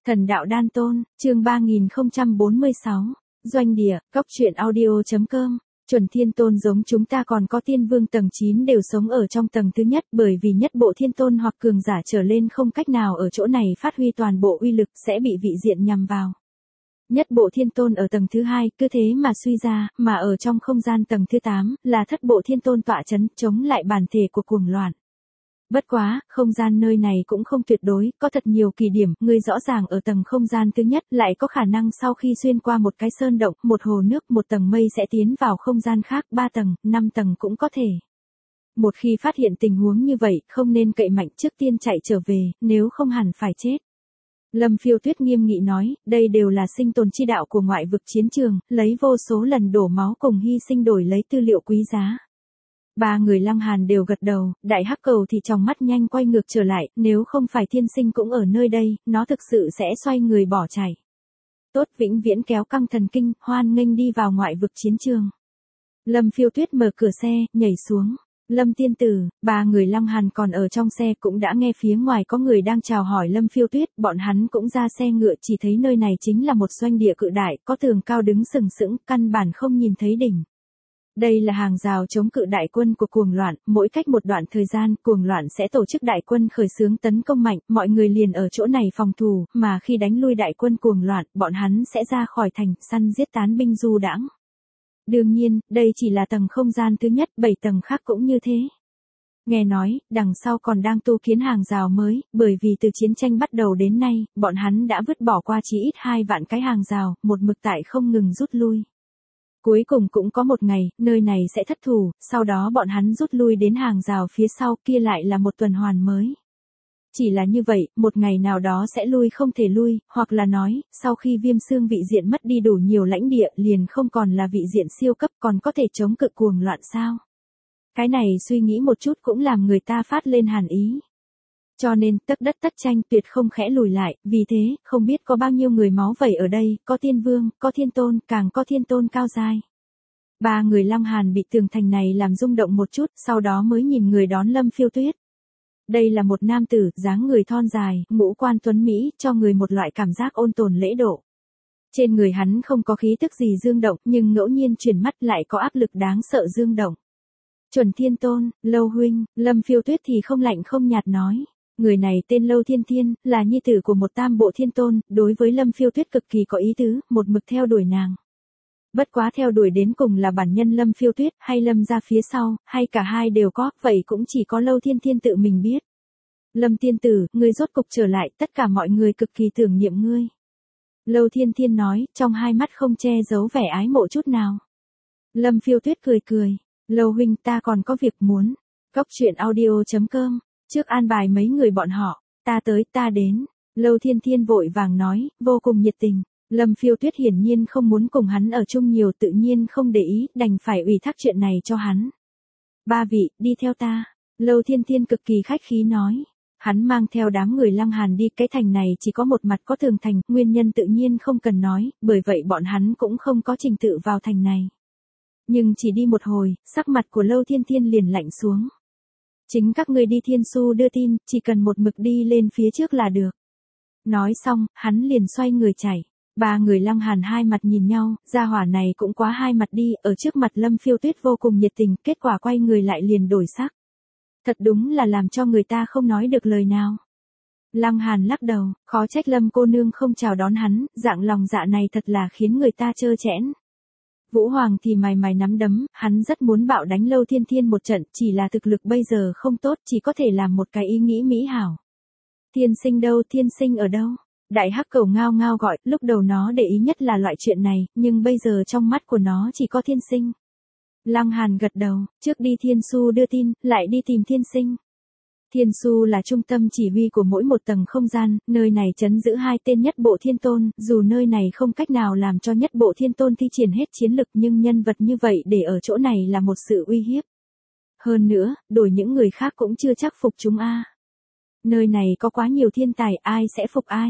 Thần đạo đan tôn, chương 3046, doanh địa, cóc truyện audio.com. Chuẩn thiên tôn giống chúng ta còn có tiên vương tầng 9 đều sống ở trong tầng thứ nhất, bởi vì nhất bộ thiên tôn hoặc cường giả trở lên không cách nào ở chỗ này phát huy toàn bộ uy lực, sẽ bị vị diện nhằm vào. Nhất bộ thiên tôn ở tầng thứ 2, cứ thế mà suy ra, mà ở trong không gian tầng thứ 8, là thất bộ thiên tôn tọa chấn, chống lại bản thể của cuồng loạn. Bất quá, không gian nơi này cũng không tuyệt đối, có thật nhiều kỳ điểm, người rõ ràng ở tầng không gian thứ nhất, lại có khả năng sau khi xuyên qua một cái sơn động, một hồ nước, một tầng mây sẽ tiến vào không gian khác, 3 tầng, 5 tầng cũng có thể. Một khi phát hiện tình huống như vậy, không nên cậy mạnh, trước tiên chạy trở về, nếu không hẳn phải chết. Lâm Phiêu Tuyết nghiêm nghị nói, đây đều là sinh tồn chi đạo của ngoại vực chiến trường, lấy vô số lần đổ máu cùng hy sinh đổi lấy tư liệu quý giá. Ba người Lăng Hàn đều gật đầu, đại hắc cầu thì trong mắt nhanh quay ngược trở lại, nếu không phải thiên sinh cũng ở nơi đây, nó thực sự sẽ xoay người bỏ chạy. Tốt, vĩnh viễn kéo căng thần kinh, hoan nghênh đi vào ngoại vực chiến trường. Lâm Phiêu Tuyết mở cửa xe, nhảy xuống. Lâm tiên tử, ba người Lăng Hàn còn ở trong xe cũng đã nghe phía ngoài có người đang chào hỏi Lâm Phiêu Tuyết, bọn hắn cũng ra xe ngựa, chỉ thấy nơi này chính là một doanh địa cự đại, có tường cao đứng sừng sững, căn bản không nhìn thấy đỉnh. Đây là hàng rào chống cự đại quân của cuồng loạn, mỗi cách một đoạn thời gian, cuồng loạn sẽ tổ chức đại quân khởi xướng tấn công mạnh, mọi người liền ở chỗ này phòng thủ, mà khi đánh lui đại quân cuồng loạn, bọn hắn sẽ ra khỏi thành, săn giết tán binh du đãng. Đương nhiên, đây chỉ là tầng không gian thứ nhất, 7 tầng khác cũng như thế. Nghe nói, đằng sau còn đang tu kiến hàng rào mới, bởi vì từ chiến tranh bắt đầu đến nay, bọn hắn đã vứt bỏ qua chí ít 2 vạn cái hàng rào, một mực tại không ngừng rút lui. Cuối cùng cũng có một ngày, nơi này sẽ thất thủ, sau đó bọn hắn rút lui đến hàng rào phía sau, kia lại là một tuần hoàn mới. Chỉ là như vậy, một ngày nào đó sẽ lui không thể lui, hoặc là nói, sau khi Viêm Xương vị diện mất đi đủ nhiều lãnh địa, liền không còn là vị diện siêu cấp, còn có thể chống cự cuồng loạn sao? Cái này suy nghĩ một chút cũng làm người ta phát lên hàn ý. Cho nên, tấc đất tất tranh, tuyệt không khẽ lùi lại, vì thế, không biết có bao nhiêu người máu vẩy ở đây, có tiên vương, có thiên tôn, càng có thiên tôn cao giai. Ba người Lăng Hàn bị tường thành này làm rung động một chút, sau đó mới nhìn người đón Lâm Phiêu Tuyết. Đây là một nam tử, dáng người thon dài, ngũ quan tuấn Mỹ, cho người một loại cảm giác ôn tồn lễ độ. Trên người hắn không có khí tức gì dương động, nhưng ngẫu nhiên chuyển mắt lại có áp lực đáng sợ dương động. Chuẩn thiên tôn, Lâu huynh, Lâm Phiêu Tuyết thì không lạnh không nhạt nói. Người này tên Lâu Thiên Thiên, là nhi tử của một tam bộ thiên tôn, đối với Lâm Phiêu Tuyết cực kỳ có ý tứ, một mực theo đuổi nàng. Bất quá theo đuổi đến cùng là bản nhân Lâm Phiêu Tuyết, hay Lâm ra phía sau, hay cả hai đều có, vậy cũng chỉ có Lâu Thiên Thiên tự mình biết. Lâm tiên tử, ngươi rốt cục trở lại, tất cả mọi người cực kỳ tưởng niệm ngươi. Lâu Thiên Thiên nói, trong hai mắt không che giấu vẻ ái mộ chút nào. Lâm Phiêu Tuyết cười cười, Lâu huynh ta còn có việc muốn. Cóc truyện audio.com. Trước an bài mấy người bọn họ, ta tới, ta đến. Lâu Thiên Thiên vội vàng nói, vô cùng nhiệt tình. Lâm Phiêu Tuyết hiển nhiên không muốn cùng hắn ở chung nhiều, tự nhiên không để ý, đành phải ủy thác chuyện này cho hắn. Ba vị, đi theo ta. Lâu Thiên Thiên cực kỳ khách khí nói. Hắn mang theo đám người Lăng Hàn đi, cái thành này chỉ có một mặt có tường thành, nguyên nhân tự nhiên không cần nói, bởi vậy bọn hắn cũng không có trình tự vào thành này. Nhưng chỉ đi một hồi, sắc mặt của Lâu Thiên Thiên liền lạnh xuống. Chính các ngươi đi Thiên Su đưa tin, chỉ cần một mực đi lên phía trước là được. Nói xong, hắn liền xoay người chạy. Ba người Lăng Hàn hai mặt nhìn nhau, gia hỏa này cũng quá hai mặt đi, ở trước mặt Lâm Phiêu Tuyết vô cùng nhiệt tình, kết quả quay người lại liền đổi sắc. Thật đúng là làm cho người ta không nói được lời nào. Lăng Hàn lắc đầu, khó trách Lâm cô nương không chào đón hắn, dạng lòng dạ này thật là khiến người ta trơ trẽn. Vũ Hoàng thì mày nắm đấm, hắn rất muốn bạo đánh Lâu Thiên Thiên một trận, chỉ là thực lực bây giờ không tốt, chỉ có thể làm một cái ý nghĩ mỹ hảo. Thiên sinh đâu, thiên sinh ở đâu? Đại hắc cầu ngao ngao gọi, lúc đầu nó để ý nhất là loại chuyện này, nhưng bây giờ trong mắt của nó chỉ có thiên sinh. Lăng Hàn gật đầu, trước đi Thiên Su đưa tin, lại đi tìm thiên sinh. Thiên Su là trung tâm chỉ huy của mỗi một tầng không gian, nơi này trấn giữ hai tên nhất bộ thiên tôn, dù nơi này không cách nào làm cho nhất bộ thiên tôn thi triển hết chiến lực, nhưng nhân vật như vậy để ở chỗ này là một sự uy hiếp. Hơn nữa, đổi những người khác cũng chưa chắc phục chúng a. Nơi này có quá nhiều thiên tài, ai sẽ phục ai?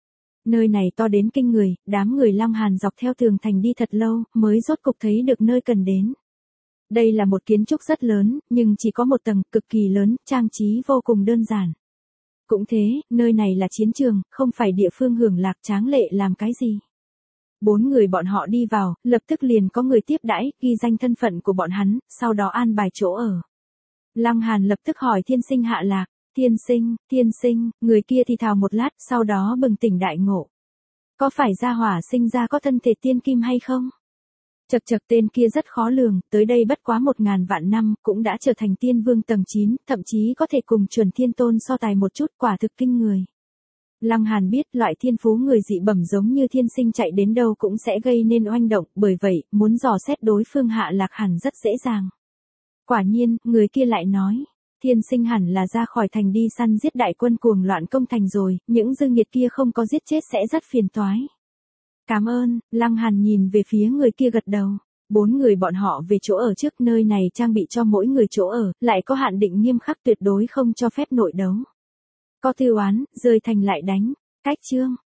Nơi này to đến kinh người, đám người Lăng Hàn dọc theo tường thành đi thật lâu, mới rốt cục thấy được nơi cần đến. Đây là một kiến trúc rất lớn, nhưng chỉ có một tầng, cực kỳ lớn, trang trí vô cùng đơn giản. Cũng thế, nơi này là chiến trường, không phải địa phương hưởng lạc tráng lệ làm cái gì. 4 người bọn họ đi vào, lập tức liền có người tiếp đãi, ghi danh thân phận của bọn hắn, sau đó an bài chỗ ở. Lăng Hàn lập tức hỏi Thiên Sinh Hạ Lạc, Thiên sinh, người kia thì thào một lát, sau đó bừng tỉnh đại ngộ. Có phải gia hỏa sinh ra có thân thể tiên kim hay không? Chật tên kia rất khó lường, tới đây bất quá 1000 vạn năm, cũng đã trở thành tiên vương tầng 9, thậm chí có thể cùng chuẩn thiên tôn so tài một chút, quả thực kinh người. Lăng Hàn biết loại thiên phú người dị bẩm giống như Thiên Sinh chạy đến đâu cũng sẽ gây nên oanh động, bởi vậy, muốn dò xét đối phương Hạ Lạc hẳn rất dễ dàng. Quả nhiên, người kia lại nói, Thiên Sinh hẳn là ra khỏi thành đi săn giết đại quân cuồng loạn công thành rồi, những dư nghiệt kia không có giết chết sẽ rất phiền toái. Cảm ơn, Lăng Hàn nhìn về phía người kia gật đầu. 4 người bọn họ về chỗ ở trước, nơi này trang bị cho mỗi người chỗ ở, lại có hạn định nghiêm khắc tuyệt đối không cho phép nội đấu. Có tư oán, rời thành lại đánh. Cách chương